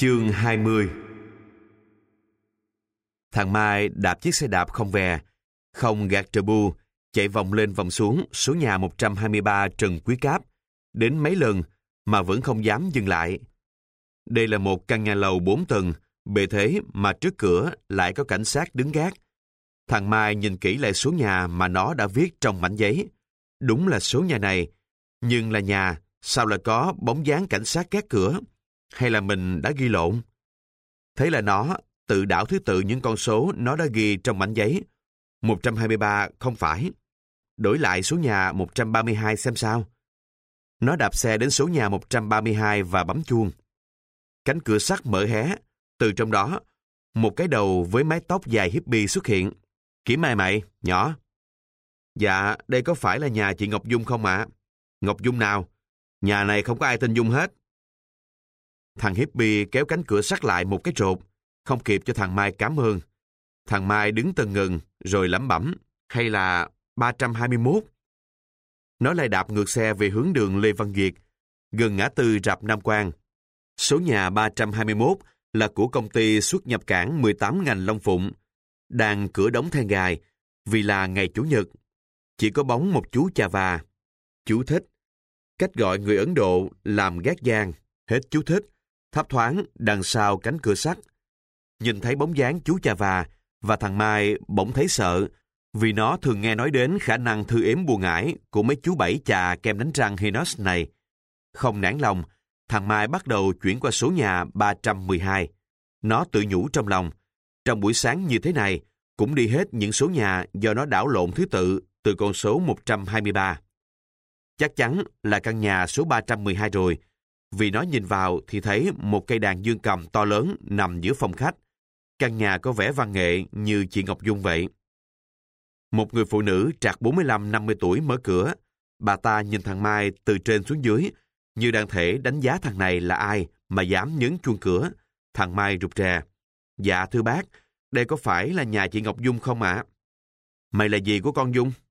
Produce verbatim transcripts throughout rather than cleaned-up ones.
Chương hai mươi. Thằng Mai đạp chiếc xe đạp không vè, không gạt trờ bu, chạy vòng lên vòng xuống số nhà một trăm hai mươi ba Trần Quý Cáp, đến mấy lần mà vẫn không dám dừng lại. Đây là một căn nhà lầu bốn tầng, bề thế mà trước cửa lại có cảnh sát đứng gác. Thằng Mai nhìn kỹ lại số nhà mà nó đã viết trong mảnh giấy. Đúng là số nhà này, nhưng là nhà, sao lại có bóng dáng cảnh sát gác cửa? Hay là mình đã ghi lộn? Thế là nó tự đảo thứ tự những con số nó đã ghi trong mảnh giấy. một trăm hai mươi ba không phải. Đổi lại số nhà một trăm ba mươi hai xem sao. Nó đạp xe đến số nhà một trăm ba mươi hai và bấm chuông. Cánh cửa sắt mở hé. Từ trong đó, một cái đầu với mái tóc dài hippie xuất hiện. Kiểm ai mày, nhỏ? Dạ, đây có phải là nhà chị Ngọc Dung không ạ? Ngọc Dung nào? Nhà này không có ai tên Dung hết. Thằng hippie kéo cánh cửa sắt lại một cái rột, không kịp cho thằng Mai cảm ơn. Thằng Mai đứng tần ngần, rồi lẩm bẩm, hay là ba trăm hai mươi mốt? Nó lại đạp ngược xe về hướng đường Lê Văn Duyệt, gần ngã tư rạp Nam Quang. Số nhà ba trăm hai mươi mốt là của công ty xuất nhập cảng mười tám ngành Long Phụng, đang cửa đóng then gài, vì là ngày Chủ nhật. Chỉ có bóng một chú chà và. Chú thích. Cách gọi người Ấn Độ làm gác giang. Hết chú thích. Thấp thoáng đằng sau cánh cửa sắt. Nhìn thấy bóng dáng chú chà và, và thằng Mai bỗng thấy sợ, vì nó thường nghe nói đến khả năng thư ếm bùa ngải của mấy chú bảy chà kem đánh răng Hinox này. Không nản lòng, thằng Mai bắt đầu chuyển qua số nhà ba trăm mười hai. Nó tự nhủ trong lòng, trong buổi sáng như thế này, cũng đi hết những số nhà do nó đảo lộn thứ tự từ con số một trăm hai mươi ba. Chắc chắn là căn nhà số ba trăm mười hai rồi, vì nó nhìn vào thì thấy một cây đàn dương cầm to lớn nằm giữa phòng khách. Căn nhà có vẻ văn nghệ như chị Ngọc Dung vậy. Một người phụ nữ trạc bốn mươi lăm năm mươi tuổi mở cửa. Bà ta nhìn thằng Mai từ trên xuống dưới, như đang thể đánh giá thằng này là ai mà dám nhấn chuông cửa. Thằng Mai rụt rè. Dạ thưa bác, đây có phải là nhà chị Ngọc Dung không ạ? Mày là gì của con Dung?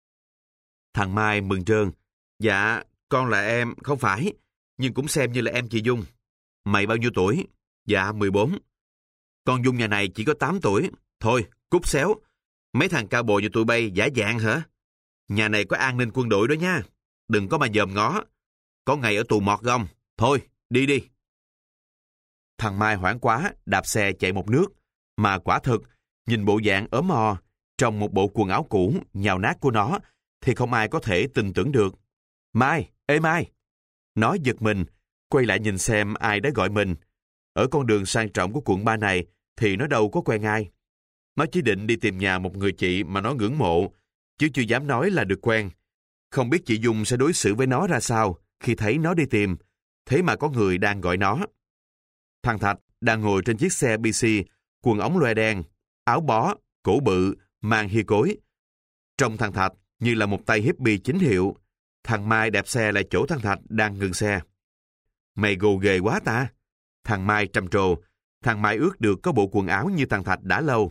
Thằng Mai mừng rơn. Dạ, con là em, không phải, nhưng cũng xem như là em chị Dung. Mày bao nhiêu tuổi? Dạ, mười bốn. Con Dung nhà này chỉ có tám tuổi. Thôi, cút xéo. Mấy thằng cao bồi như tụi bay giả dạng hả? Nhà này có an ninh quân đội đó nha. Đừng có mà dòm ngó. Có ngày ở tù mọt gông. Thôi, đi đi. Thằng Mai hoảng quá, đạp xe chạy một nước. Mà quả thực, nhìn bộ dạng ốm o, trong một bộ quần áo cũ, nhào nát của nó, thì không ai có thể tin tưởng được. Mai, ê Mai! Nó giật mình, quay lại nhìn xem ai đã gọi mình. Ở con đường sang trọng của quận ba này thì nó đâu có quen ai. Nó chỉ định đi tìm nhà một người chị mà nó ngưỡng mộ, chứ chưa dám nói là được quen. Không biết chị Dung sẽ đối xử với nó ra sao khi thấy nó đi tìm, thế mà có người đang gọi nó. Thằng Thạch đang ngồi trên chiếc xe bê xê, quần ống loe đen, áo bó, cổ bự, mang hia cối. Trông thằng Thạch như là một tay hippie chính hiệu. Thằng Mai đạp xe lại chỗ thằng Thạch đang ngừng xe. Mày gồ ghề quá ta. Thằng Mai trầm trồ. Thằng Mai ước được có bộ quần áo như thằng Thạch đã lâu.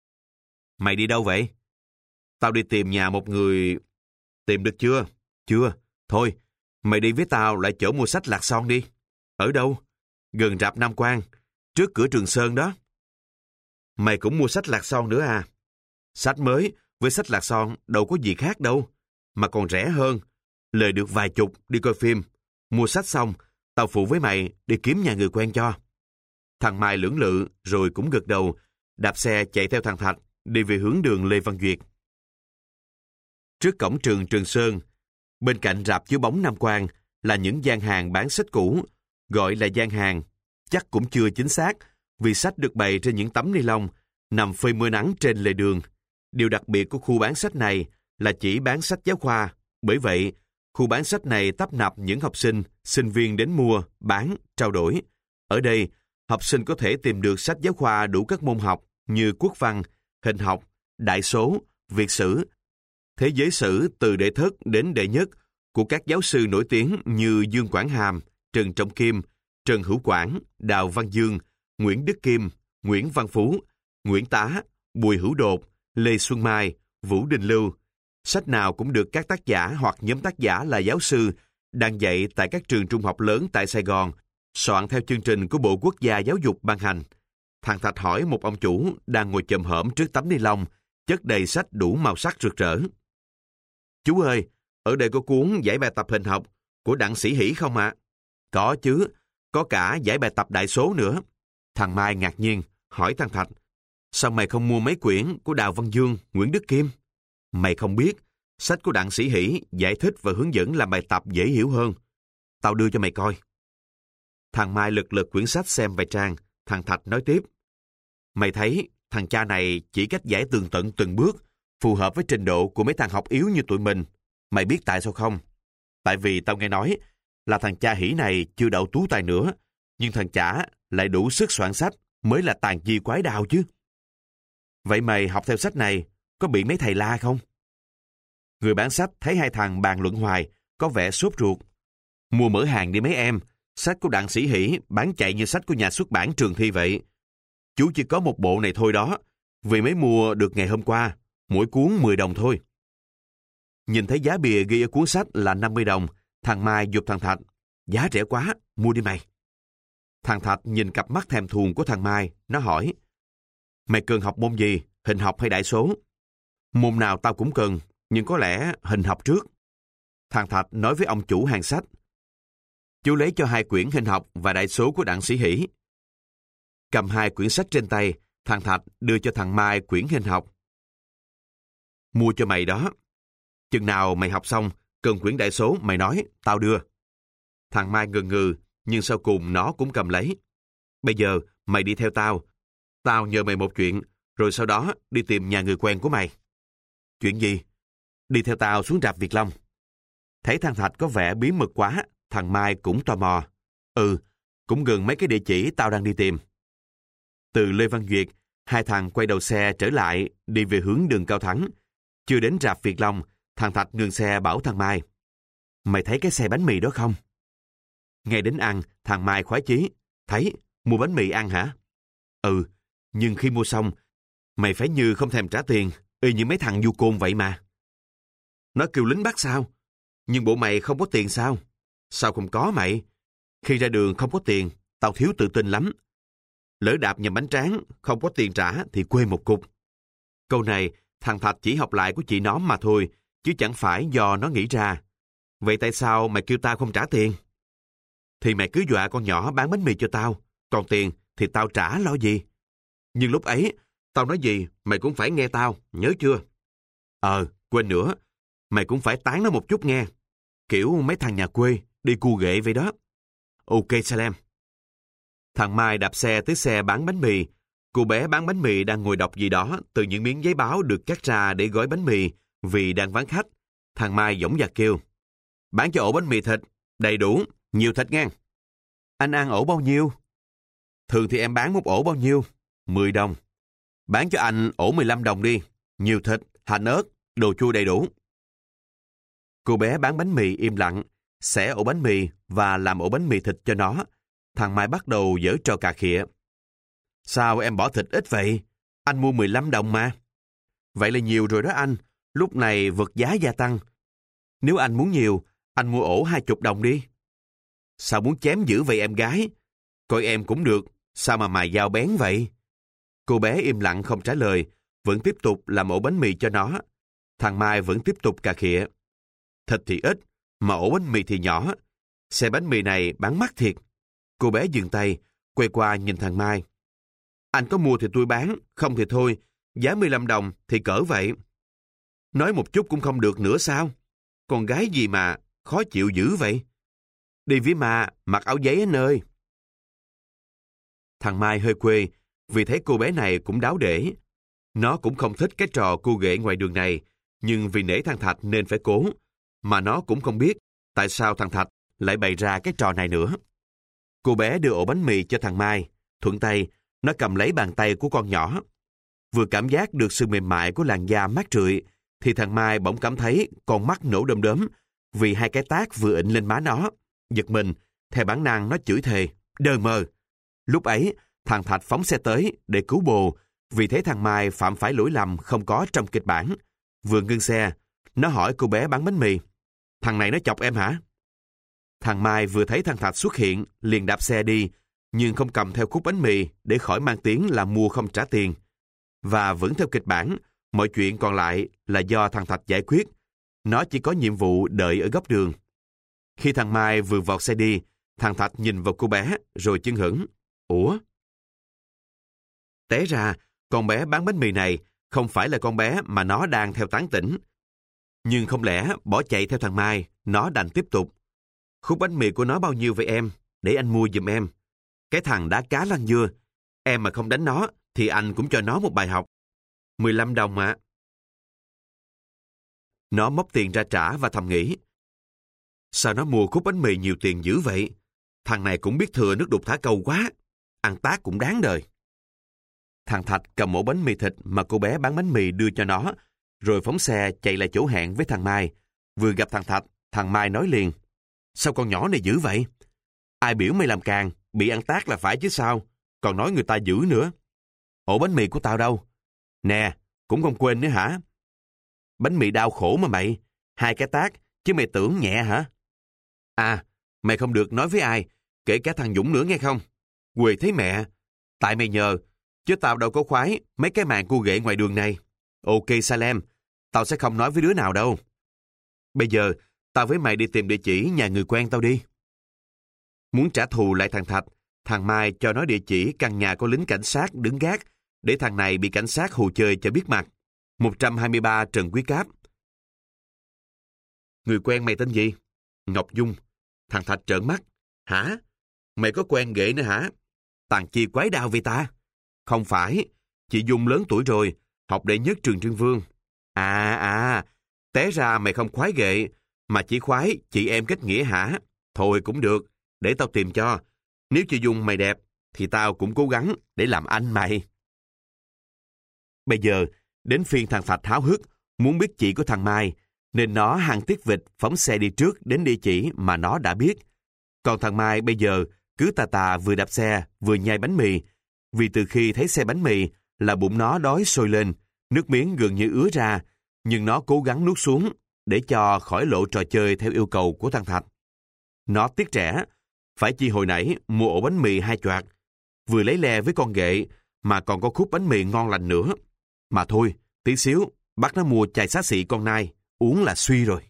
Mày đi đâu vậy? Tao đi tìm nhà một người... Tìm được chưa? Chưa. Thôi, mày đi với tao lại chỗ mua sách Lạc Son đi. Ở đâu? Gần rạp Nam Quang, trước cửa Trường Sơn đó. Mày cũng mua sách Lạc Son nữa à? Sách mới với sách Lạc Son đâu có gì khác đâu, mà còn rẻ hơn. Lời được vài chục đi coi phim. Mua sách xong, tao phụ với mày đi kiếm nhà người quen cho. Thằng Mai lưỡng lự rồi cũng gật đầu, đạp xe chạy theo thằng Thạch, đi về hướng đường Lê Văn Duyệt. Trước cổng trường Trường Sơn, bên cạnh rạp chiếu bóng Nam Quang là những gian hàng bán sách cũ, gọi là gian hàng, chắc cũng chưa chính xác, vì sách được bày trên những tấm ni lông, nằm phơi mưa nắng trên lề đường. Điều đặc biệt của khu bán sách này là chỉ bán sách giáo khoa, bởi vậy, khu bán sách này tấp nập những học sinh, sinh viên đến mua, bán, trao đổi. Ở đây, học sinh có thể tìm được sách giáo khoa đủ các môn học như quốc văn, hình học, đại số, việt sử, thế giới sử từ đệ thất đến đệ nhất của các giáo sư nổi tiếng như Dương Quảng Hàm, Trần Trọng Kim, Trần Hữu Quảng, Đào Văn Dương, Nguyễn Đức Kim, Nguyễn Văn Phú, Nguyễn Tá, Bùi Hữu Đột, Lê Xuân Mai, Vũ Đình Lưu. Sách nào cũng được các tác giả hoặc nhóm tác giả là giáo sư đang dạy tại các trường trung học lớn tại Sài Gòn Soạn theo chương trình của Bộ Quốc gia Giáo dục ban hành, thằng Thạch hỏi một ông chủ đang ngồi chồm hổm trước tấm ni lông, chất đầy sách đủ màu sắc rực rỡ. Chú ơi, ở đây có cuốn giải bài tập hình học của Đặng Sĩ Hỷ không ạ? À? Có chứ, có cả giải bài tập đại số nữa. Thằng Mai ngạc nhiên, hỏi thằng Thạch, sao mày không mua mấy quyển của Đào Văn Dương, Nguyễn Đức Kim? Mày không biết, sách của Đặng Sĩ Hỷ giải thích và hướng dẫn làm bài tập dễ hiểu hơn. Tao đưa cho mày coi. Thằng Mai lật lật quyển sách xem vài trang, thằng Thạch nói tiếp. Mày thấy, thằng cha này chỉ cách giải tường tận từng bước, phù hợp với trình độ của mấy thằng học yếu như tụi mình. Mày biết tại sao không? Tại vì tao nghe nói là thằng cha Hỷ này chưa đậu tú tài nữa, nhưng thằng chả lại đủ sức soạn sách mới là tàn chi quái đào chứ. Vậy mày học theo sách này, có bị mấy thầy la không? Người bán sách thấy hai thằng bàn luận hoài, có vẻ sốt ruột. Mua mở hàng đi mấy em, sách của Đặng Sĩ Hỷ bán chạy như sách của nhà xuất bản Trường Thi vậy. Chú chỉ có một bộ này thôi đó, vì mới mua được ngày hôm qua, mỗi cuốn mười đồng thôi. Nhìn thấy giá bìa ghi ở cuốn sách là năm mươi đồng, thằng Mai giục thằng Thạch, giá rẻ quá, mua đi mày. Thằng Thạch nhìn cặp mắt thèm thuồng của thằng Mai, nó hỏi, mày cần học môn gì, hình học hay đại số? Môn nào tao cũng cần, nhưng có lẽ hình học trước. Thằng Thạch nói với ông chủ hàng sách, chú lấy cho hai quyển hình học và đại số của Đặng Sĩ Hỷ. Cầm hai quyển sách trên tay, thằng Thạch đưa cho thằng Mai quyển hình học. Mua cho mày đó. Chừng nào mày học xong, cần quyển đại số, mày nói, tao đưa. Thằng Mai ngừ ngừ, nhưng sau cùng nó cũng cầm lấy. Bây giờ, mày đi theo tao. Tao nhờ mày một chuyện, rồi sau đó đi tìm nhà người quen của mày. Chuyện gì? Đi theo tao xuống rạp Việt Long. Thấy thằng Thạch có vẻ bí mật quá, thằng Mai cũng tò mò. Ừ, cũng gần mấy cái địa chỉ tao đang đi tìm. Từ Lê Văn Duyệt, hai thằng quay đầu xe trở lại, đi về hướng đường Cao Thắng. Chưa đến rạp Việt Long, thằng Thạch ngừng xe bảo thằng Mai, mày thấy cái xe bánh mì đó không? Ngay đến ăn, thằng Mai khoái chí, thấy, mua bánh mì ăn hả? Ừ, nhưng khi mua xong, mày phải như không thèm trả tiền, y như mấy thằng du côn vậy mà. Nó kêu lính bắt sao? Nhưng bộ mày không có tiền sao? Sao không có mày? Khi ra đường không có tiền, tao thiếu tự tin lắm. Lỡ đạp nhầm bánh tráng, không có tiền trả thì quê một cục. Câu này, thằng Thạch chỉ học lại của chị nó mà thôi, chứ chẳng phải do nó nghĩ ra. Vậy tại sao mày kêu tao không trả tiền? Thì mày cứ dọa con nhỏ bán bánh mì cho tao, còn tiền thì tao trả lo gì. Nhưng lúc ấy, tao nói gì mày cũng phải nghe tao, nhớ chưa? Ờ, quên nữa, mày cũng phải tán nó một chút nghe. Kiểu mấy thằng nhà quê, đi cu ghệ vậy đó. Ok Salem. Thằng Mai đạp xe tới xe bán bánh mì. Cô bé bán bánh mì đang ngồi đọc gì đó từ những miếng giấy báo được cắt ra để gói bánh mì vì đang vắng khách. Thằng Mai dõng dạc kêu, bán cho ổ bánh mì thịt, đầy đủ, nhiều thịt ngang. Anh ăn ổ bao nhiêu? Thường thì em bán một ổ bao nhiêu? mười đồng. Bán cho anh ổ mười lăm đồng đi, nhiều thịt, hành ớt, đồ chua đầy đủ. Cô bé bán bánh mì im lặng, xẻ ổ bánh mì và làm ổ bánh mì thịt cho nó. Thằng Mai bắt đầu giở trò cà khịa. Sao em bỏ thịt ít vậy? Anh mua mười lăm đồng mà. Vậy là nhiều rồi đó anh, lúc này vật giá gia tăng. Nếu anh muốn nhiều, anh mua ổ hai chục đồng đi. Sao muốn chém dữ vậy em gái? Coi em cũng được, sao mà mài dao bén vậy? Cô bé im lặng không trả lời, vẫn tiếp tục làm ổ bánh mì cho nó. Thằng Mai vẫn tiếp tục cà khịa. Thịt thì ít, mà ổ bánh mì thì nhỏ. Xe bánh mì này bán mắc thiệt. Cô bé dừng tay, quay qua nhìn thằng Mai. Anh có mua thì tôi bán, không thì thôi, giá mười lăm đồng thì cỡ vậy. Nói một chút cũng không được nữa sao? Con gái gì mà khó chịu dữ vậy? Đi với ma, mặc áo giấy anh ơi. Thằng Mai hơi quê, vì thấy cô bé này cũng đáo để. Nó cũng không thích cái trò cu ghệ ngoài đường này, nhưng vì nể thằng Thạch nên phải cố. Mà nó cũng không biết tại sao thằng Thạch lại bày ra cái trò này nữa. Cô bé đưa ổ bánh mì cho thằng Mai, thuận tay, nó cầm lấy bàn tay của con nhỏ. Vừa cảm giác được sự mềm mại của làn da mát rượi, thì thằng Mai bỗng cảm thấy con mắt nổ đom đóm vì hai cái tát vừa ịnh lên má nó. Giật mình, theo bản năng nó chửi thề, đơ mơ. Lúc ấy, thằng Thạch phóng xe tới để cứu bồ, vì thấy thằng Mai phạm phải lỗi lầm không có trong kịch bản. Vừa ngưng xe, nó hỏi cô bé bán bánh mì, thằng này nó chọc em hả? Thằng Mai vừa thấy thằng Thạch xuất hiện, liền đạp xe đi, nhưng không cầm theo khúc bánh mì để khỏi mang tiếng là mua không trả tiền. Và vẫn theo kịch bản, mọi chuyện còn lại là do thằng Thạch giải quyết. Nó chỉ có nhiệm vụ đợi ở góc đường. Khi thằng Mai vừa vọt xe đi, thằng Thạch nhìn vào cô bé rồi chưng hửng. Ủa? Té ra, con bé bán bánh mì này không phải là con bé mà nó đang theo tán tỉnh. Nhưng không lẽ bỏ chạy theo thằng Mai, nó đành tiếp tục. Khúc bánh mì của nó bao nhiêu vậy em? Để anh mua giùm em. Cái thằng đá cá lăn dưa. Em mà không đánh nó, thì anh cũng cho nó một bài học. mười lăm đồng ạ. Nó móc tiền ra trả và thầm nghĩ. Sao nó mua khúc bánh mì nhiều tiền dữ vậy? Thằng này cũng biết thừa nước đục thả câu quá. Ăn tát cũng đáng đời. Thằng Thạch cầm ổ bánh mì thịt mà cô bé bán bánh mì đưa cho nó, rồi phóng xe chạy lại chỗ hẹn với thằng Mai. Vừa gặp thằng Thạch, thằng Mai nói liền. Sao con nhỏ này dữ vậy? Ai biểu mày làm càng, bị ăn tát là phải chứ sao? Còn nói người ta dữ nữa. Ổ bánh mì của tao đâu? Nè, cũng không quên nữa hả? Bánh mì đau khổ mà mày. Hai cái tát, chứ mày tưởng nhẹ hả? À, mày không được nói với ai, kể cả thằng Dũng nữa nghe không? Quỳ thấy mẹ. Tại mày nhờ, chứ tao đâu có khoái mấy cái màn cu ghệ ngoài đường này. Ok Salem, tao sẽ không nói với đứa nào đâu. Bây giờ, tao với mày đi tìm địa chỉ nhà người quen tao đi. Muốn trả thù lại thằng Thạch, thằng Mai cho nó địa chỉ căn nhà có lính cảnh sát đứng gác, để thằng này bị cảnh sát hù chơi cho biết mặt. một trăm hai mươi ba Trần Quý Cáp. Người quen mày tên gì? Ngọc Dung. Thằng Thạch trợn mắt. Hả? Mày có quen ghệ nữa hả? Tàn chi quái đao vì ta? Không phải. Chị Dung lớn tuổi rồi, học đệ nhất trường Trương Vương. À à, té ra mày không khoái ghệ, mà chỉ khoái chị em kết nghĩa hả? Thôi cũng được, để tao tìm cho. Nếu chị Dung mày đẹp, thì tao cũng cố gắng để làm anh mày. Bây giờ, đến phiên thằng Thạch háo hức, muốn biết chị của thằng Mai, nên nó hăng tiết vịt phóng xe đi trước đến địa chỉ mà nó đã biết. Còn thằng Mai bây giờ cứ tà tà vừa đạp xe vừa nhai bánh mì, vì từ khi thấy xe bánh mì là bụng nó đói sôi lên, nước miếng gần như ứa ra, nhưng nó cố gắng nuốt xuống để cho khỏi lộ trò chơi theo yêu cầu của thằng Thạch. Nó tiếc trẻ, phải chi hồi nãy mua ổ bánh mì hai choạc, vừa lấy le với con ghệ mà còn có khúc bánh mì ngon lành nữa. Mà thôi, tí xíu bắt nó mua chai xá xị con nai, uống là suy rồi.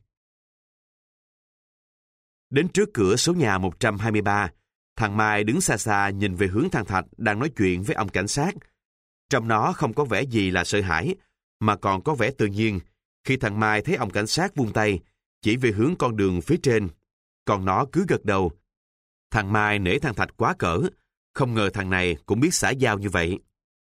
Đến trước cửa số nhà một trăm hai mươi ba, thằng Mai đứng xa xa nhìn về hướng thằng Thạch đang nói chuyện với ông cảnh sát. Trong nó không có vẻ gì là sợ hãi, mà còn có vẻ tự nhiên khi thằng Mai thấy ông cảnh sát vung tay, chỉ về hướng con đường phía trên. Còn nó cứ gật đầu. Thằng Mai nể thằng Thạch quá cỡ, không ngờ thằng này cũng biết xã giao như vậy.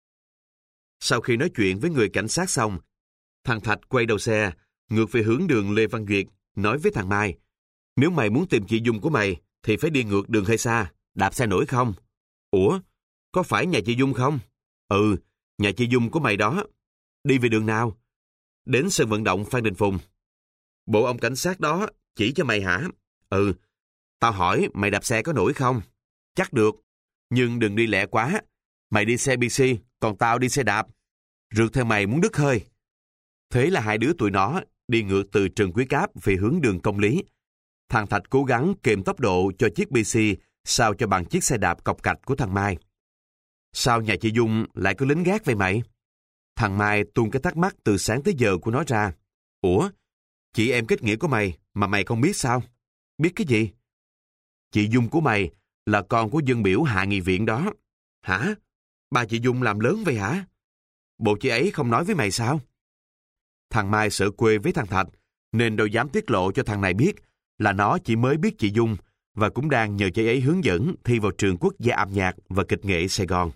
Sau khi nói chuyện với người cảnh sát xong, thằng Thạch quay đầu xe, ngược về hướng đường Lê Văn Duyệt, nói với thằng Mai, nếu mày muốn tìm chị Dung của mày, thì phải đi ngược đường hơi xa, đạp xe nổi không? Ủa, có phải nhà chị Dung không? Ừ, nhà chị Dung của mày đó. Đi về đường nào? Đến sân vận động Phan Đình Phùng. Bộ ông cảnh sát đó chỉ cho mày hả? Ừ, tao hỏi mày đạp xe có nổi không? Chắc được, nhưng đừng đi lẹ quá. Mày đi xe bê xê, còn tao đi xe đạp. Rượt theo mày muốn đứt hơi. Thế là hai đứa tụi nó đi ngược từ Trần Quý Cáp về hướng đường Công Lý. Thằng Thạch cố gắng kềm tốc độ cho chiếc bê xê sao cho bằng chiếc xe đạp cọc cạch của thằng Mai. Sao nhà chị Dung lại có lính gác vậy mày? Thằng Mai tuôn cái thắc mắc từ sáng tới giờ của nó ra. Ủa, chị em kết nghĩa của mày mà mày không biết sao? Biết cái gì? Chị Dung của mày là con của dân biểu hạ nghị viện đó. Hả? Bà chị Dung làm lớn vậy hả? Bộ chị ấy không nói với mày sao? Thằng Mai sợ quê với thằng Thạch, nên đâu dám tiết lộ cho thằng này biết là nó chỉ mới biết chị Dung và cũng đang nhờ chị ấy hướng dẫn thi vào trường quốc gia âm nhạc và kịch nghệ Sài Gòn.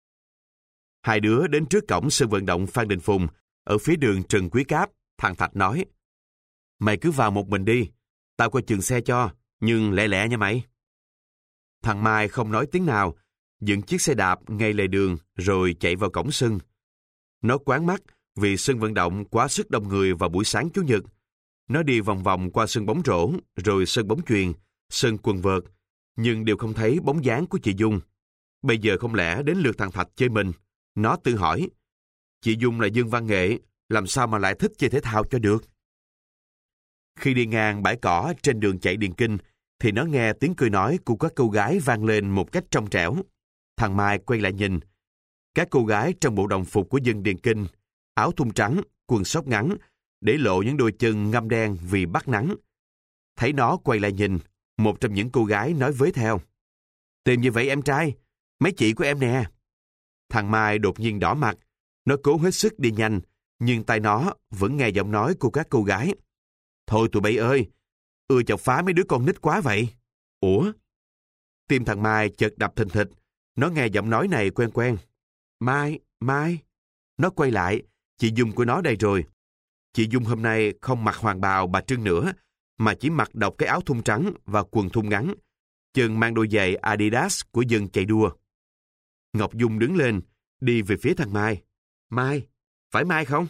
Hai đứa đến trước cổng sân vận động Phan Đình Phùng, ở phía đường Trần Quý Cáp. Thằng Thạch nói, mày cứ vào một mình đi, tao coi chừng xe cho, nhưng lẹ lẹ nha mày. Thằng Mai không nói tiếng nào, dựng chiếc xe đạp ngay lề đường rồi chạy vào cổng sân. Nó choáng mắt vì sân vận động quá sức đông người vào buổi sáng Chủ nhật. Nó đi vòng vòng qua sân bóng rổ, rồi sân bóng chuyền, sân quần vợt, nhưng đều không thấy bóng dáng của chị Dung. Bây giờ không lẽ đến lượt thằng Thạch chơi mình? Nó tự hỏi, chị Dung là dân văn nghệ, làm sao mà lại thích chơi thể thao cho được? Khi đi ngang bãi cỏ trên đường chạy Điền Kinh, thì nó nghe tiếng cười nói của các cô gái vang lên một cách trong trẻo. Thằng Mai quay lại nhìn. Các cô gái trong bộ đồng phục của dân điền kinh, áo thun trắng, quần sóc ngắn, để lộ những đôi chân ngăm đen vì bắt nắng. Thấy nó quay lại nhìn, một trong những cô gái nói với theo. Tìm như vậy em trai, mấy chị của em nè. Thằng Mai đột nhiên đỏ mặt, nó cố hết sức đi nhanh, nhưng tai nó vẫn nghe giọng nói của các cô gái. Thôi tụi bay ơi, ưa chọc phá mấy đứa con nít quá vậy. Ủa? Tim thằng Mai chợt đập thình thịch, nó nghe giọng nói này quen quen. Mai, Mai. Nó quay lại, chị Dung của nó đây rồi. Chị Dung hôm nay không mặc hoàng bào bà Trưng nữa, mà chỉ mặc độc cái áo thun trắng và quần thun ngắn, chân mang đôi giày Adidas của dân chạy đua. Ngọc Dung đứng lên, đi về phía thằng Mai. Mai, phải Mai không?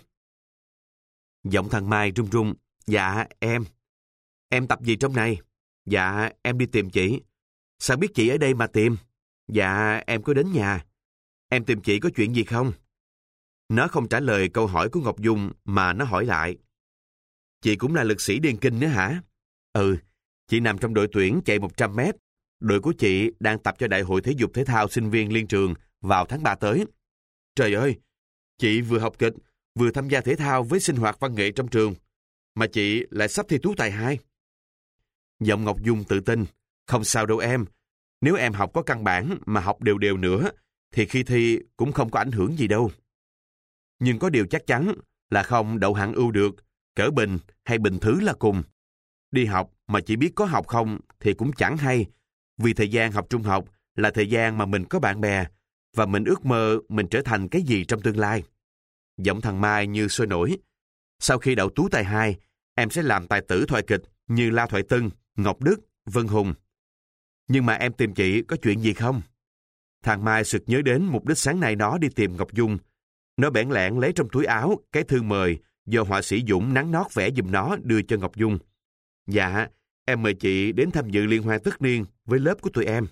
Giọng thằng Mai run run. Dạ, em. Em tập gì trong này? Dạ, em đi tìm chị. Sao biết chị ở đây mà tìm? Dạ, em có đến nhà. Em tìm chị có chuyện gì không? Nó không trả lời câu hỏi của Ngọc Dung mà nó hỏi lại. Chị cũng là lực sĩ điền kinh nữa hả? Ừ, chị nằm trong đội tuyển chạy một trăm mét. Đội của chị đang tập cho Đại hội Thể dục Thể thao sinh viên liên trường vào tháng ba tới. Trời ơi, chị vừa học kịch, vừa tham gia thể thao với sinh hoạt văn nghệ trong trường, mà chị lại sắp thi tú tài hai. Giọng Ngọc Dung tự tin. Không sao đâu em. Nếu em học có căn bản mà học đều đều nữa, thì khi thi cũng không có ảnh hưởng gì đâu. Nhưng có điều chắc chắn là không đậu hạng ưu được, cỡ bình hay bình thứ là cùng. Đi học mà chỉ biết có học không thì cũng chẳng hay, vì thời gian học trung học là thời gian mà mình có bạn bè, và mình ước mơ mình trở thành cái gì trong tương lai. Giọng thằng Mai như sôi nổi. Sau khi đậu tú tài hai, em sẽ làm tài tử thoại kịch như La Thoại Tân, Ngọc Đức, Vân Hùng. Nhưng mà em tìm chị có chuyện gì không? Thằng Mai sực nhớ đến mục đích sáng nay nó đi tìm Ngọc Dung. Nó bẽn lẽn lấy trong túi áo cái thư mời do họa sĩ Dũng nắn nót vẽ giùm nó đưa cho Ngọc Dung. Dạ, em mời chị đến tham dự liên hoan tất niên với lớp của tụi em.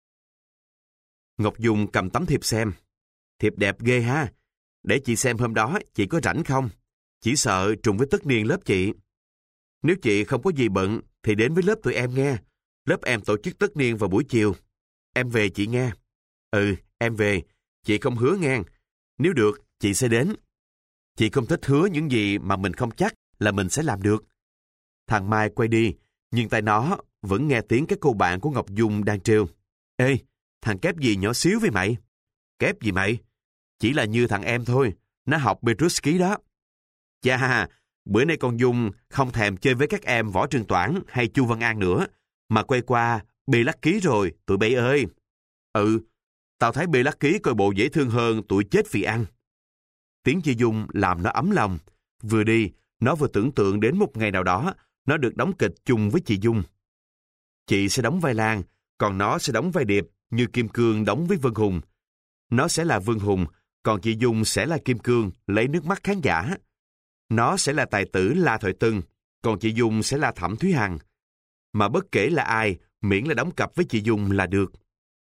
Ngọc Dung cầm tấm thiệp xem. Thiệp đẹp ghê ha. Để chị xem hôm đó chị có rảnh không? Chỉ sợ trùng với tất niên lớp chị. Nếu chị không có gì bận thì đến với lớp tụi em nghe. Lớp em tổ chức tất niên vào buổi chiều. Em về chị nghe. Ừ, em về. Chị không hứa nghe. Nếu được, chị sẽ đến. Chị không thích hứa những gì mà mình không chắc là mình sẽ làm được. Thằng Mai quay đi, nhưng tai nó vẫn nghe tiếng các cô bạn của Ngọc Dung đang trêu. Ê, thằng kép gì nhỏ xíu với mày? Kép gì mày? Chỉ là như thằng em thôi, nó học Petruski đó. Chà, bữa nay con Dung không thèm chơi với các em Võ Trường Toản hay Chu Văn An nữa, mà quay qua Bê Lắc Ký rồi, tụi bay ơi. Ừ, tao thấy Bê Lắc Ký coi bộ dễ thương hơn tụi chết vì ăn. Tiếng chị Dung làm nó ấm lòng. Vừa đi, nó vừa tưởng tượng đến một ngày nào đó nó được đóng kịch chung với chị Dung. Chị sẽ đóng vai Lan, còn nó sẽ đóng vai Điệp như Kim Cương đóng với Vân Hùng. Nó sẽ là Vân Hùng, còn chị Dung sẽ là Kim Cương lấy nước mắt khán giả. Nó sẽ là tài tử La Thoại Tân, còn chị Dung sẽ là Thẩm Thúy Hằng. Mà bất kể là ai, miễn là đóng cặp với chị Dung là được.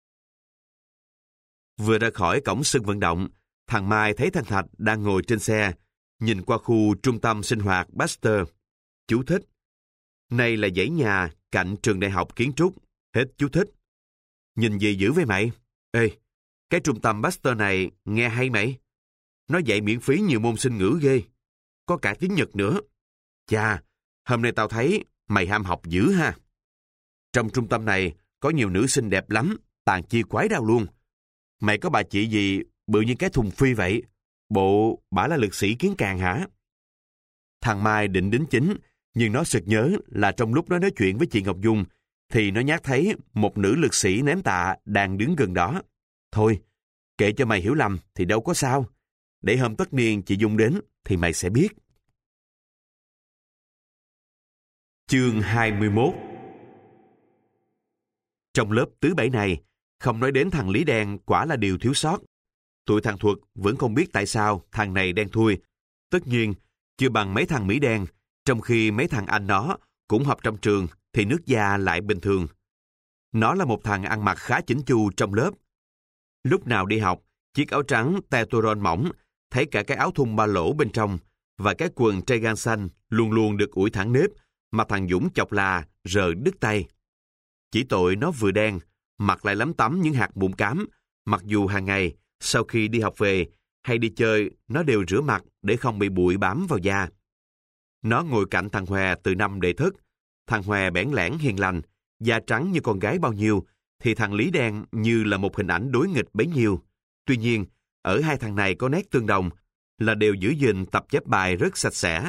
Vừa ra khỏi cổng sân vận động, thằng Mai thấy thằng Thạch đang ngồi trên xe, nhìn qua khu trung tâm sinh hoạt Baxter. Chú thích. Này là dãy nhà cạnh trường đại học kiến trúc. Hết chú thích. Nhìn gì dữ với mày? Ê, cái trung tâm Baxter này nghe hay mày? Nó dạy miễn phí nhiều môn sinh ngữ ghê. Có cả tiếng Nhật nữa. Chà, hôm nay tao thấy mày ham học dữ ha. Trong trung tâm này có nhiều nữ sinh đẹp lắm, tàn chi quái đau luôn. Mày có bà chị gì bự như cái thùng phi vậy? Bộ bả là lực sĩ kiến càng hả? Thằng Mai định đính chính, nhưng nó sực nhớ là trong lúc nó nói chuyện với chị Ngọc Dung, thì nó nhát thấy một nữ lực sĩ ném tạ đang đứng gần đó. Thôi, kệ cho mày hiểu lầm thì đâu có sao. Để hôm tất niên chị Dung đến thì mày sẽ biết. Chương hai mươi mốt. Trong lớp tứ bảy này, không nói đến thằng Lý Đen quả là điều thiếu sót. Tụi thằng Thuật vẫn không biết tại sao thằng này đen thui. Tất nhiên, chưa bằng mấy thằng Mỹ đen, trong khi mấy thằng anh nó cũng học trong trường thì nước da lại bình thường. Nó là một thằng ăn mặc khá chỉnh chu trong lớp. Lúc nào đi học, chiếc áo trắng teturon mỏng, thấy cả cái áo thun ba lỗ bên trong và cái quần trai gan xanh luôn luôn được ủi thẳng nếp mà thằng Dũng chọc là rờ đứt tay. Chỉ tội nó vừa đen, mặt lại lấm tấm những hạt mụn cám, mặc dù hàng ngày, sau khi đi học về hay đi chơi, nó đều rửa mặt để không bị bụi bám vào da. Nó ngồi cạnh thằng Hòe từ năm đệ thức. Thằng Hòe bẽn lẽn hiền lành, da trắng như con gái bao nhiêu, thì thằng Lý đen như là một hình ảnh đối nghịch bấy nhiêu. Tuy nhiên, ở hai thằng này có nét tương đồng là đều giữ gìn tập chép bài rất sạch sẽ.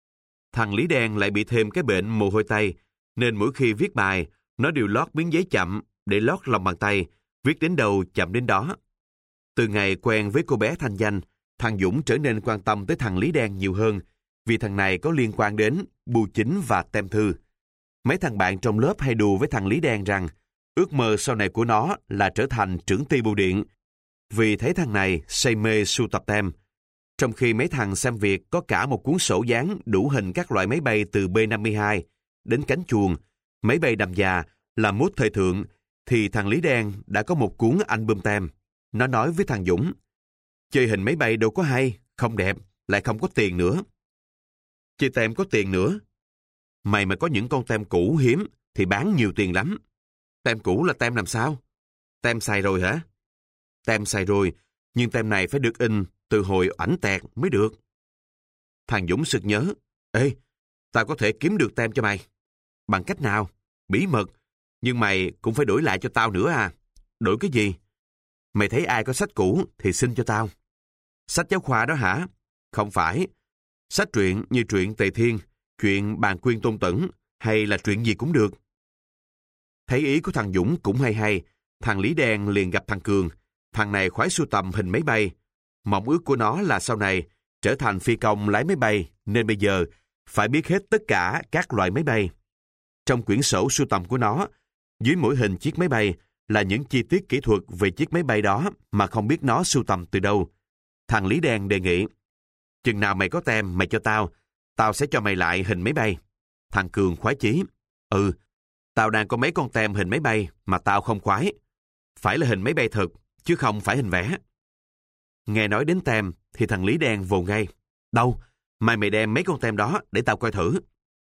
Thằng Lý đen lại bị thêm cái bệnh mồ hôi tay, nên mỗi khi viết bài, nó đều lót miếng giấy chậm để lót lòng bàn tay, viết đến đâu chậm đến đó. Từ ngày quen với cô bé Thanh Danh, thằng Dũng trở nên quan tâm tới thằng Lý đen nhiều hơn, vì thằng này có liên quan đến bưu chính và tem thư. Mấy thằng bạn trong lớp hay đùa với thằng Lý đen rằng ước mơ sau này của nó là trở thành trưởng ty bưu điện, vì thấy thằng này say mê sưu tập tem. Trong khi mấy thằng xem việc có cả một cuốn sổ dán đủ hình các loại máy bay từ B năm mươi hai đến cánh chuồn, máy bay đầm già là mốt thời thượng, thì thằng Lý đen đã có một cuốn album tem. Nó nói với thằng Dũng, chơi hình máy bay đâu có hay, không đẹp, lại không có tiền nữa. Chơi tem có tiền nữa. Mày mà có những con tem cũ hiếm thì bán nhiều tiền lắm. Tem cũ là tem làm sao? Tem xài rồi hả? Tem xài rồi, nhưng tem này phải được in từ hồi ảnh tẹt mới được. Thằng Dũng sực nhớ, ê, tao có thể kiếm được tem cho mày. Bằng cách nào? Bí mật, nhưng mày cũng phải đổi lại cho tao nữa à. Đổi cái gì? Mày thấy ai có sách cũ thì xin cho tao. Sách giáo khoa đó hả? Không phải. Sách truyện như truyện Tề Thiên, chuyện Bàn Quyên Tôn Tẩn, hay là chuyện gì cũng được. Thấy ý của thằng Dũng cũng hay hay, thằng Lý đen liền gặp thằng Cường. Thằng này khoái sưu tầm hình máy bay. Mộng ước của nó là sau này trở thành phi công lái máy bay, nên bây giờ phải biết hết tất cả các loại máy bay. Trong quyển sổ sưu tầm của nó, dưới mỗi hình chiếc máy bay là những chi tiết kỹ thuật về chiếc máy bay đó mà không biết nó sưu tầm từ đâu. Thằng Lý đen đề nghị, chừng nào mày có tem mày cho tao, tao sẽ cho mày lại hình máy bay. Thằng Cường khoái chí, ừ, tao đang có mấy con tem hình máy bay mà tao không khoái. Phải là hình máy bay thật, chứ không phải hình vẽ. Nghe nói đến tem thì thằng Lý đen vồ ngay, đâu, mai mày đem mấy con tem đó để tao coi thử.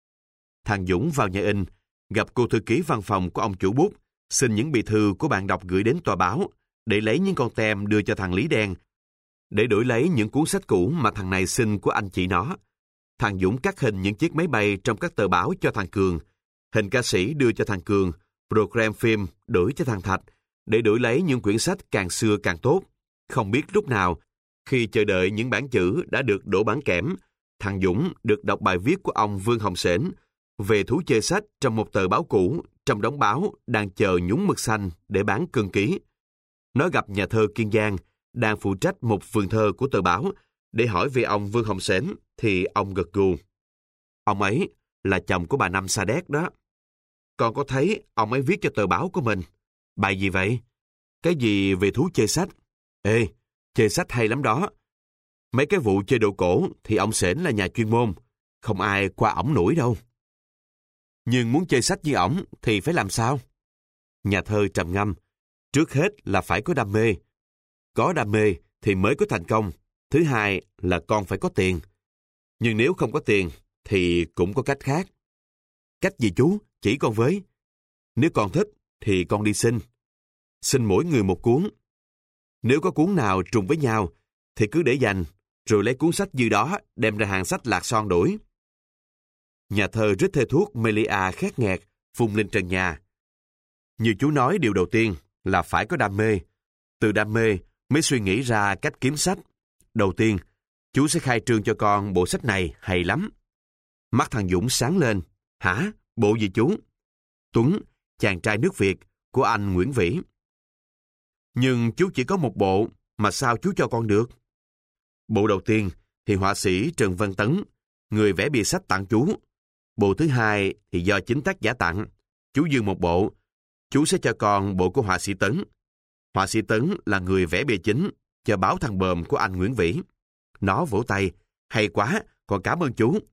Thằng Dũng vào nhà in, gặp cô thư ký văn phòng của ông chủ bút, xin những bì thư của bạn đọc gửi đến tòa báo, để lấy những con tem đưa cho thằng Lý đen, để đổi lấy những cuốn sách cũ mà thằng này xin của anh chị nó. Thằng Dũng cắt hình những chiếc máy bay trong các tờ báo cho thằng Cường, hình ca sĩ đưa cho thằng Cường, program phim đổi cho thằng Thạch, để đổi lấy những quyển sách càng xưa càng tốt. Không biết lúc nào, khi chờ đợi những bản chữ đã được đổ bản kẽm, thằng Dũng được đọc bài viết của ông Vương Hồng Sển về thú chơi sách trong một tờ báo cũ, trong đống báo đang chờ nhúng mực xanh để bán cân ký. Nó gặp nhà thơ Kiên Giang, đang phụ trách một vườn thơ của tờ báo, để hỏi về ông Vương Hồng Sển, thì ông gật gù. Ông ấy là chồng của bà Năm Sa Đéc đó. Con có thấy ông ấy viết cho tờ báo của mình. Bài gì vậy? Cái gì về thú chơi sách? Ê, chơi sách hay lắm đó. Mấy cái vụ chơi đồ cổ thì ông Sển là nhà chuyên môn, không ai qua ổng nổi đâu. Nhưng muốn chơi sách như ổng thì phải làm sao? Nhà thơ trầm ngâm. Trước hết là phải có đam mê. Có đam mê thì mới có thành công. Thứ hai là con phải có tiền. Nhưng nếu không có tiền thì cũng có cách khác. Cách gì chú? Chỉ con với. Nếu con thích thì con đi xin. Xin mỗi người một cuốn. Nếu có cuốn nào trùng với nhau thì cứ để dành, rồi lấy cuốn sách dư đó đem ra hàng sách Lạc Son đổi. Nhà thơ rít thê thuốc Melia khét nghẹt, phun lên trần nhà. Như chú nói, điều đầu tiên là phải có đam mê. Từ đam mê mới suy nghĩ ra cách kiếm sách. Đầu tiên, chú sẽ khai trương cho con bộ sách này hay lắm. Mắt thằng Dũng sáng lên. Hả? Bộ gì chú? Tuấn, chàng trai nước Việt của anh Nguyễn Vĩ. Nhưng chú chỉ có một bộ, mà sao chú cho con được? Bộ đầu tiên thì họa sĩ Trần Văn Tấn, người vẽ bìa sách tặng chú. Bộ thứ hai thì do chính tác giả tặng. Chú dư một bộ, chú sẽ cho con bộ của họa sĩ Tấn. Họa sĩ Tấn là người vẽ bìa chính cho báo Thằng Bờm của anh Nguyễn Vĩ. Nó vỗ tay, hay quá, con cảm ơn chú.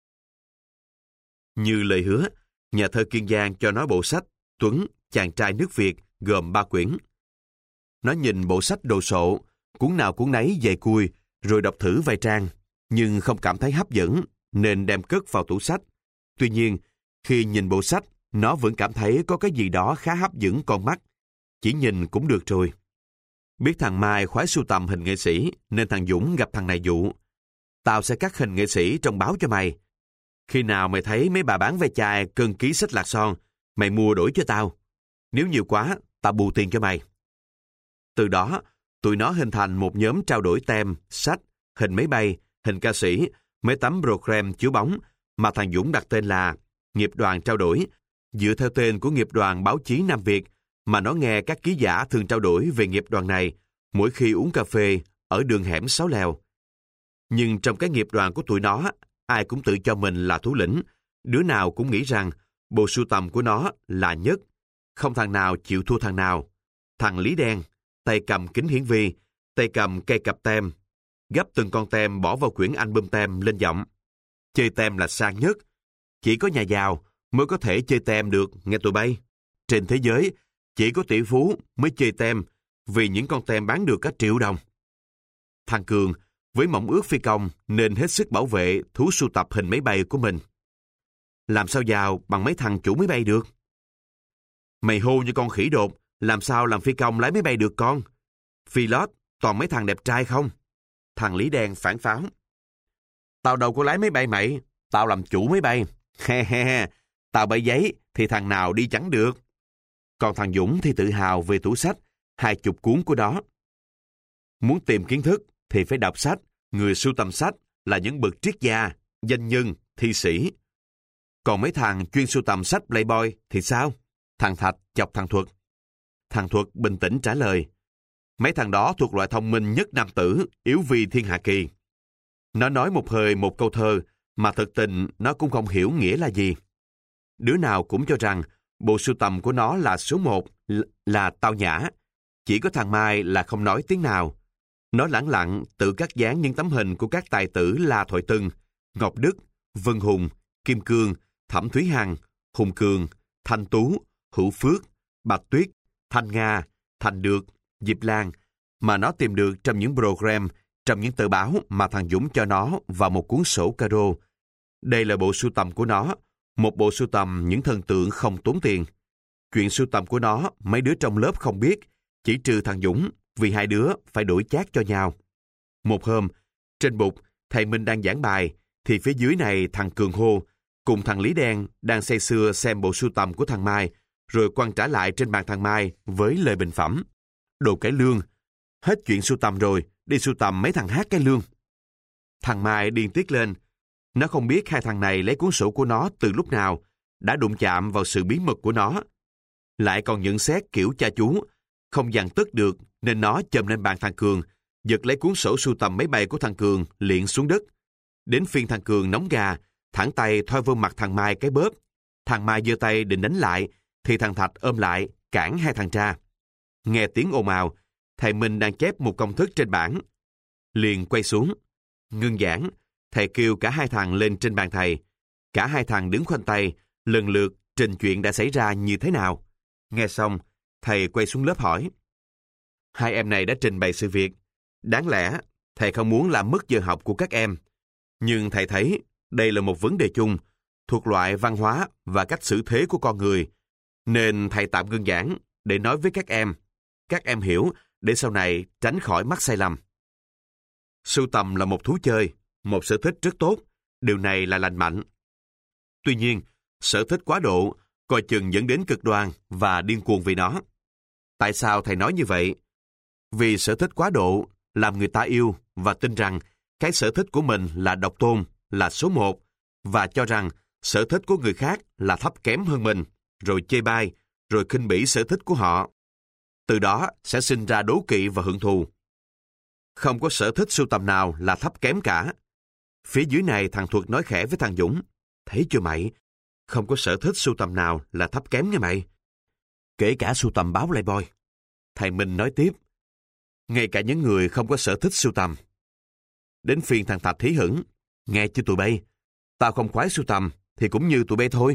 Như lời hứa, nhà thơ Kiên Giang cho nó bộ sách Tuấn, chàng trai nước Việt gồm ba quyển. Nó nhìn bộ sách đồ sộ, cuốn nào cuốn nấy dày cui, rồi đọc thử vài trang, nhưng không cảm thấy hấp dẫn, nên đem cất vào tủ sách. Tuy nhiên, khi nhìn bộ sách, nó vẫn cảm thấy có cái gì đó khá hấp dẫn con mắt. Chỉ nhìn cũng được rồi. Biết thằng Mai khoái sưu tầm hình nghệ sĩ, nên thằng Dũng gặp thằng này dụ. Tao sẽ cắt hình nghệ sĩ trong báo cho mày. Khi nào mày thấy mấy bà bán ve chai cân ký xách lạc son, mày mua đổi cho tao. Nếu nhiều quá, tao bù tiền cho mày. Từ đó, tụi nó hình thành một nhóm trao đổi tem, sách, hình máy bay, hình ca sĩ, mấy tấm program chiếu bóng mà thằng Dũng đặt tên là Nghiệp đoàn trao đổi, dựa theo tên của nghiệp đoàn báo chí Nam Việt mà nó nghe các ký giả thường trao đổi về nghiệp đoàn này mỗi khi uống cà phê ở đường hẻm Sáu Lèo. Nhưng trong cái nghiệp đoàn của tụi nó, ai cũng tự cho mình là thủ lĩnh, đứa nào cũng nghĩ rằng bộ sưu tầm của nó là nhất, không thằng nào chịu thua thằng nào. Thằng Lý Đen, tay cầm kính hiển vi, tay cầm cây cặp tem, gấp từng con tem bỏ vào quyển album tem lên giọng. Chơi tem là sang nhất, chỉ có nhà giàu mới có thể chơi tem được, nghe tụi bay. Trên thế giới, chỉ có tỷ phú mới chơi tem, vì những con tem bán được cả triệu đồng. Thằng Cường, với mộng ước phi công nên hết sức bảo vệ thú sưu tập hình máy bay của mình. Làm sao giàu bằng mấy thằng chủ máy bay được? Mày hô như con khỉ đột, làm sao làm phi công lái máy bay được con? Phi lót, toàn mấy thằng đẹp trai không? Thằng Lý Đen phản pháo. Tao đâu có lái máy bay mày, tao làm chủ máy bay. He he he, tao bay giấy thì thằng nào đi chẳng được. Còn thằng Dũng thì tự hào về tủ sách, hai chục cuốn của nó. Muốn tìm kiến thức thì phải đọc sách, người sưu tầm sách là những bậc triết gia, danh nhân, thi sĩ. Còn mấy thằng chuyên sưu tầm sách Playboy thì sao? Thằng Thạch chọc thằng Thuật. Thằng Thuật bình tĩnh trả lời. Mấy thằng đó thuộc loại thông minh nhất nam tử, yếu vi thiên hạ kỳ. Nó nói một hơi một câu thơ, mà thực tình nó cũng không hiểu nghĩa là gì. Đứa nào cũng cho rằng bộ sưu tầm của nó là số một, là tao nhã. Chỉ có thằng Mai là không nói tiếng nào. Nó lẳng lặng tự cắt dán những tấm hình của các tài tử là Thoại Tưng, Ngọc Đức, Vân Hùng, Kim Cương, Thẩm Thúy Hằng, Hùng Cường, Thanh Tú, Hữu Phước, Bạch Tuyết, Thanh Nga, Thành Được, Diệp Lan, mà nó tìm được trong những program, trong những tờ báo mà thằng Dũng cho nó vào một cuốn sổ caro. Đây là bộ sưu tầm của nó, một bộ sưu tầm những thần tượng không tốn tiền. Chuyện sưu tầm của nó mấy đứa trong lớp không biết, chỉ trừ thằng Dũng, vì hai đứa phải đổi chác cho nhau. Một hôm, trên bục, thầy Minh đang giảng bài, thì phía dưới này thằng Cường hô, cùng thằng Lý Đen đang say sưa xem bộ sưu tầm của thằng Mai, rồi quăng trả lại trên bàn thằng Mai với lời bình phẩm. Đồ cải lương, hết chuyện sưu tầm rồi, đi sưu tầm mấy thằng hát cái lương. Thằng Mai điên tiết lên. Nó không biết hai thằng này lấy cuốn sổ của nó từ lúc nào, đã đụng chạm vào sự bí mật của nó. Lại còn nhận xét kiểu cha chú, không dằn tức được nên nó chồm lên bàn thằng Cường, giật lấy cuốn sổ sưu tầm máy bay của thằng Cường liệng xuống đất. Đến phiên thằng Cường nóng gà, thẳng tay thoi vô mặt thằng Mai cái bóp. Thằng Mai giơ tay định đánh lại, thì thằng Thạch ôm lại, cản hai thằng ra. Nghe tiếng ồn ào, thầy Minh đang chép một công thức trên bảng. Liền quay xuống. Ngưng giảng, thầy kêu cả hai thằng lên trên bàn thầy. Cả hai thằng đứng khoanh tay, lần lượt trình chuyện đã xảy ra như thế nào. Nghe xong, thầy quay xuống lớp hỏi. Hai em này đã trình bày sự việc. Đáng lẽ, thầy không muốn làm mất giờ học của các em. Nhưng thầy thấy đây là một vấn đề chung, thuộc loại văn hóa và cách xử thế của con người. Nên thầy tạm ngưng giảng để nói với các em. Các em hiểu để sau này tránh khỏi mắc sai lầm. Sưu tầm là một thú chơi, một sở thích rất tốt. Điều này là lành mạnh. Tuy nhiên, sở thích quá độ coi chừng dẫn đến cực đoan và điên cuồng vì nó. Tại sao thầy nói như vậy? Vì sở thích quá độ làm người ta yêu và tin rằng cái sở thích của mình là độc tôn, là số một, và cho rằng sở thích của người khác là thấp kém hơn mình, rồi chê bai, rồi khinh bỉ sở thích của họ. Từ đó sẽ sinh ra đố kỵ và hưởng thù. Không có sở thích sưu tầm nào là thấp kém cả. Phía dưới này thằng Thuật nói khẽ với thằng Dũng. Thấy chưa mày? Không có sở thích sưu tầm nào là thấp kém nha mày. Kể cả sưu tầm báo Playboy. Thầy Minh nói tiếp. Ngay cả những người không có sở thích sưu tầm. Đến phiên thằng Thạch hí hửng. Nghe chưa tụi bay? Tao không khoái sưu tầm thì cũng như tụi bay thôi.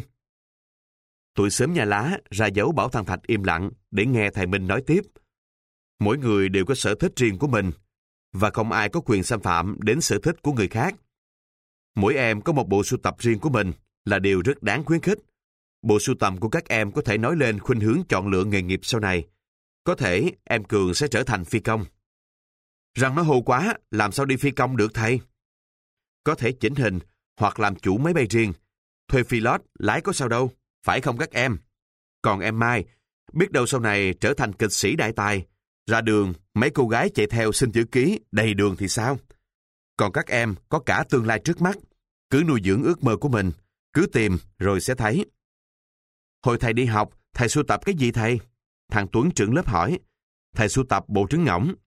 Tụi xóm nhà lá ra dấu bảo thằng Thạch im lặng để nghe thầy Minh nói tiếp. Mỗi người đều có sở thích riêng của mình, và không ai có quyền xâm phạm đến sở thích của người khác. Mỗi em có một bộ sưu tập riêng của mình là điều rất đáng khuyến khích. bộ sưu tầm của các em có thể nói lên khuynh hướng chọn lựa nghề nghiệp sau này. Có thể em Cường sẽ trở thành phi công. Rằng nó hô quá, làm sao đi phi công được thầy? Có thể chỉnh hình hoặc làm chủ máy bay riêng. Thuê pilot, lái có sao đâu, phải không các em? Còn em Mai, biết đâu sau này trở thành kịch sĩ đại tài. Ra đường, mấy cô gái chạy theo xin chữ ký, đầy đường thì sao? Còn các em có cả tương lai trước mắt. Cứ nuôi dưỡng ước mơ của mình, cứ tìm rồi sẽ thấy. Hồi thầy đi học, thầy sưu tập cái gì thầy? Thằng Tuấn trưởng lớp hỏi. Thầy sưu tập bộ trứng ngỗng.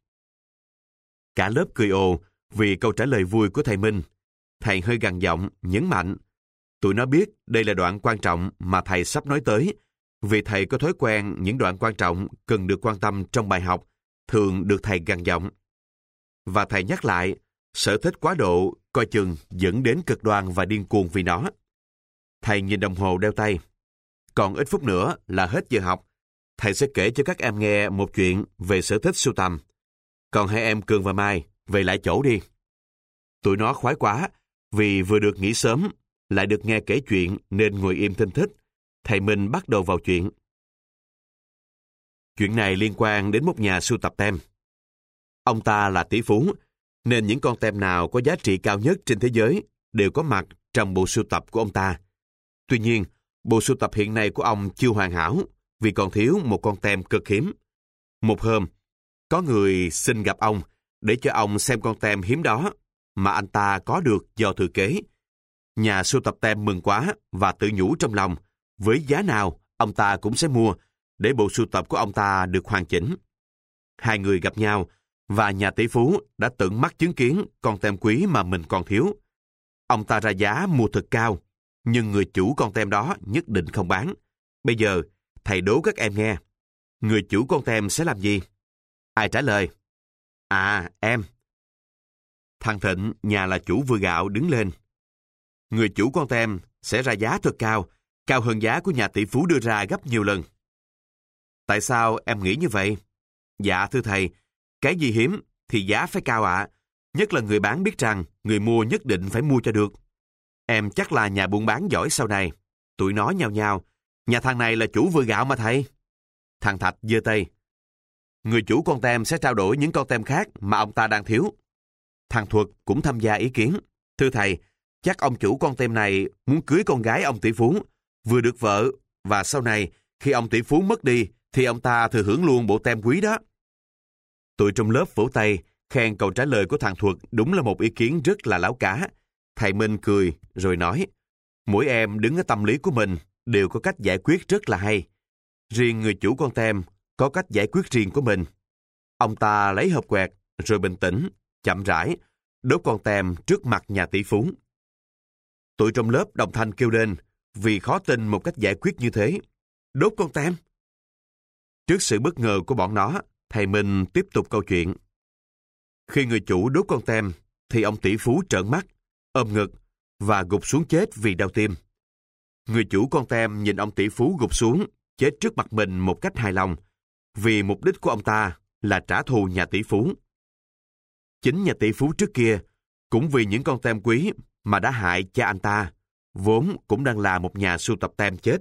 Cả lớp cười ồ vì câu trả lời vui của thầy Minh. Thầy hơi gằn giọng, nhấn mạnh. Tụi nó biết đây là đoạn quan trọng mà thầy sắp nói tới, vì thầy có thói quen những đoạn quan trọng cần được quan tâm trong bài học, thường được thầy gằn giọng. Và thầy nhắc lại, sở thích quá độ, coi chừng dẫn đến cực đoan và điên cuồng vì nó. Thầy nhìn đồng hồ đeo tay. Còn ít phút nữa là hết giờ học. Thầy sẽ kể cho các em nghe một chuyện về sở thích sưu tầm. Còn hai em Cường và Mai, về lại chỗ đi. Tụi nó khoái quá, vì vừa được nghỉ sớm, lại được nghe kể chuyện nên ngồi im thinh thích. Thầy Minh bắt đầu vào chuyện. Chuyện này liên quan đến một nhà sưu tập tem. Ông ta là tỷ phú, nên những con tem nào có giá trị cao nhất trên thế giới đều có mặt trong bộ sưu tập của ông ta. Tuy nhiên, bộ sưu tập hiện nay của ông chưa hoàn hảo vì còn thiếu một con tem cực hiếm. Một hôm, có người xin gặp ông để cho ông xem con tem hiếm đó mà anh ta có được do thừa kế. Nhà sưu tập tem mừng quá và tự nhủ trong lòng, với giá nào ông ta cũng sẽ mua để bộ sưu tập của ông ta được hoàn chỉnh. Hai người gặp nhau và nhà tỷ phú đã tận mắt chứng kiến con tem quý mà mình còn thiếu. Ông ta ra giá mua thật cao, nhưng người chủ con tem đó nhất định không bán. Bây giờ, thầy đố các em nghe. Người chủ con tem sẽ làm gì? Ai trả lời? À, em. Thằng Thịnh, nhà là chủ vựa gạo, đứng lên. Người chủ con tem sẽ ra giá thật cao, cao hơn giá của nhà tỷ phú đưa ra gấp nhiều lần. Tại sao em nghĩ như vậy? Dạ thưa thầy, cái gì hiếm thì giá phải cao ạ. Nhất là người bán biết rằng người mua nhất định phải mua cho được. Em chắc là nhà buôn bán giỏi sau này. Tụi nó nhao nhao. Nhà thằng này là chủ vựa gạo mà thầy. Thằng Thạch giơ tay. Người chủ con tem sẽ trao đổi những con tem khác mà ông ta đang thiếu. Thằng Thuật cũng tham gia ý kiến. Thưa thầy, chắc ông chủ con tem này muốn cưới con gái ông tỷ phú, vừa được vợ, và sau này khi ông tỷ phú mất đi thì ông ta thừa hưởng luôn bộ tem quý đó. Tụi trong lớp vỗ tay, khen câu trả lời của thằng Thuật đúng là một ý kiến rất là láo cá. Thầy Minh cười rồi nói, mỗi em đứng ở tâm lý của mình đều có cách giải quyết rất là hay. Riêng người chủ con tem có cách giải quyết riêng của mình. Ông ta lấy hộp quẹt rồi bình tĩnh, chậm rãi, đốt con tem trước mặt nhà tỷ phú. Tụi trong lớp đồng thanh kêu lên vì khó tin một cách giải quyết như thế. Đốt con tem? Trước sự bất ngờ của bọn nó, thầy Minh tiếp tục câu chuyện. Khi người chủ đốt con tem, thì ông tỷ phú trợn mắt, ôm ngực và gục xuống chết vì đau tim. Người chủ con tem nhìn ông tỷ phú gục xuống, chết trước mặt mình một cách hài lòng, vì mục đích của ông ta là trả thù nhà tỷ phú. Chính nhà tỷ phú trước kia, cũng vì những con tem quý mà đã hại cha anh ta, vốn cũng đang là một nhà sưu tập tem chết.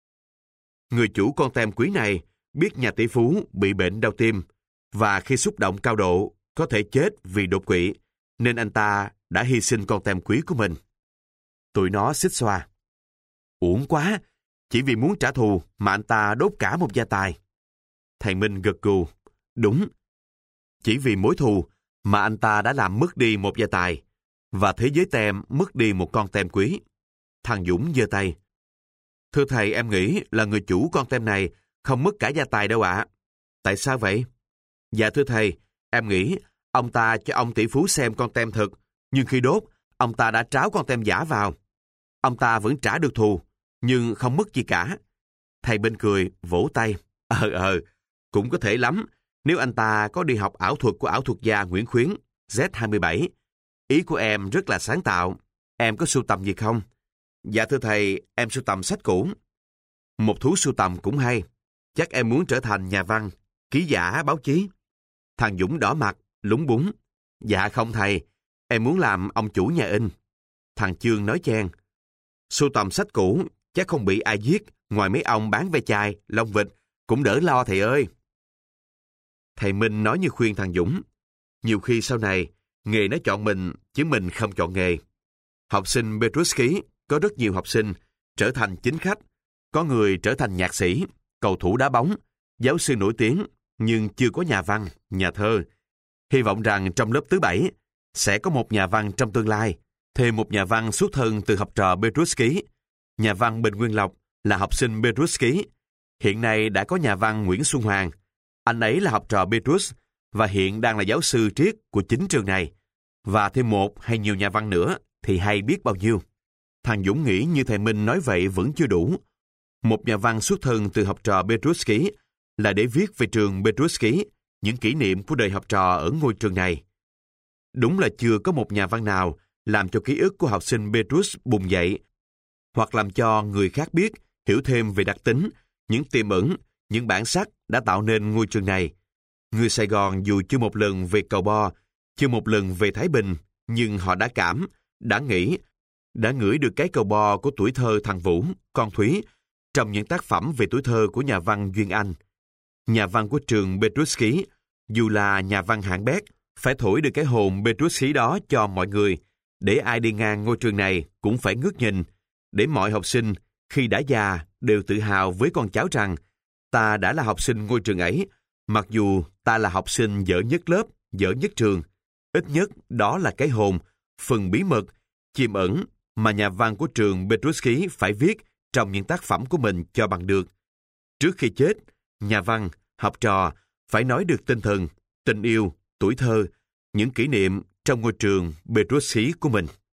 Người chủ con tem quý này biết nhà tỷ phú bị bệnh đau tim, và khi xúc động cao độ có thể chết vì đột quỵ, nên anh ta đã hy sinh con tem quý của mình. Tụi nó xích xoa. Uổng quá, chỉ vì muốn trả thù mà anh ta đốt cả một gia tài. Thầy Minh gật gù. Đúng, chỉ vì mối thù mà anh ta đã làm mất đi một gia tài, và thế giới tem mất đi một con tem quý. Thằng Dũng giơ tay. Thưa thầy, em nghĩ là người chủ con tem này không mất cả gia tài đâu ạ. Tại sao vậy? Dạ thưa thầy, em nghĩ ông ta cho ông tỷ phú xem con tem thực, nhưng khi đốt, ông ta đã tráo con tem giả vào. Ông ta vẫn trả được thù, nhưng không mất gì cả. Thầy bên cười, vỗ tay. Ờ ờ, cũng có thể lắm, nếu anh ta có đi học ảo thuật của ảo thuật gia Nguyễn Khuyến, Z hai mươi bảy. Ý của em rất là sáng tạo. Em có sưu tầm gì không? Dạ thưa thầy, em sưu tầm sách cũ. Một thú sưu tầm cũng hay. Chắc em muốn trở thành nhà văn, ký giả báo chí. Thằng Dũng đỏ mặt, lúng búng. Dạ không thầy, em muốn làm ông chủ nhà in. Thằng Chương nói chen. Sưu tầm sách cũ chắc không bị ai giết, ngoài mấy ông bán ve chai, lông vịt, cũng đỡ lo thầy ơi. Thầy Minh nói như khuyên thằng Dũng. Nhiều khi sau này, nghề nó chọn mình, chứ mình không chọn nghề. Học sinh Petruski có rất nhiều học sinh trở thành chính khách, có người trở thành nhạc sĩ, cầu thủ đá bóng, giáo sư nổi tiếng, nhưng chưa có nhà văn, nhà thơ. Hy vọng rằng trong lớp thứ bảy sẽ có một nhà văn trong tương lai, thêm một nhà văn xuất thân từ học trò Petruski. Nhà văn Bình Nguyên Lộc là học sinh Petruski. Hiện nay đã có nhà văn Nguyễn Xuân Hoàng. Anh ấy là học trò Petrus và hiện đang là giáo sư triết của chính trường này. Và thêm một hay nhiều nhà văn nữa thì hay biết bao nhiêu. Thằng Dũng nghĩ như thầy Minh nói vậy vẫn chưa đủ. Một nhà văn xuất thân từ học trò Petruski là để viết về trường Petruski, những kỷ niệm của đời học trò ở ngôi trường này. Đúng là chưa có một nhà văn nào làm cho ký ức của học sinh Petrus bùng dậy, hoặc làm cho người khác biết, hiểu thêm về đặc tính, những tiềm ẩn, những bản sắc đã tạo nên ngôi trường này. Người Sài Gòn dù chưa một lần về Cầu Bo, chưa một lần về Thái Bình, nhưng họ đã cảm, đã nghĩ, đã ngửi được cái Cầu Bo của tuổi thơ thằng Vũ, con Thúy, trong những tác phẩm về tuổi thơ của nhà văn Duyên Anh. Nhà văn của trường Petruski, dù là nhà văn hạng bét, phải thổi được cái hồn Petruski đó cho mọi người, để ai đi ngang ngôi trường này cũng phải ngước nhìn, để mọi học sinh khi đã già đều tự hào với con cháu rằng ta đã là học sinh ngôi trường ấy, mặc dù ta là học sinh dở nhất lớp, dở nhất trường. Ít nhất đó là cái hồn, phần bí mật, chiêm ẩn mà nhà văn của trường Petruski phải viết trong những tác phẩm của mình cho bằng được. Trước khi chết, nhà văn, học trò phải nói được tinh thần, tình yêu, tuổi thơ, những kỷ niệm trong ngôi trường Petruski của mình.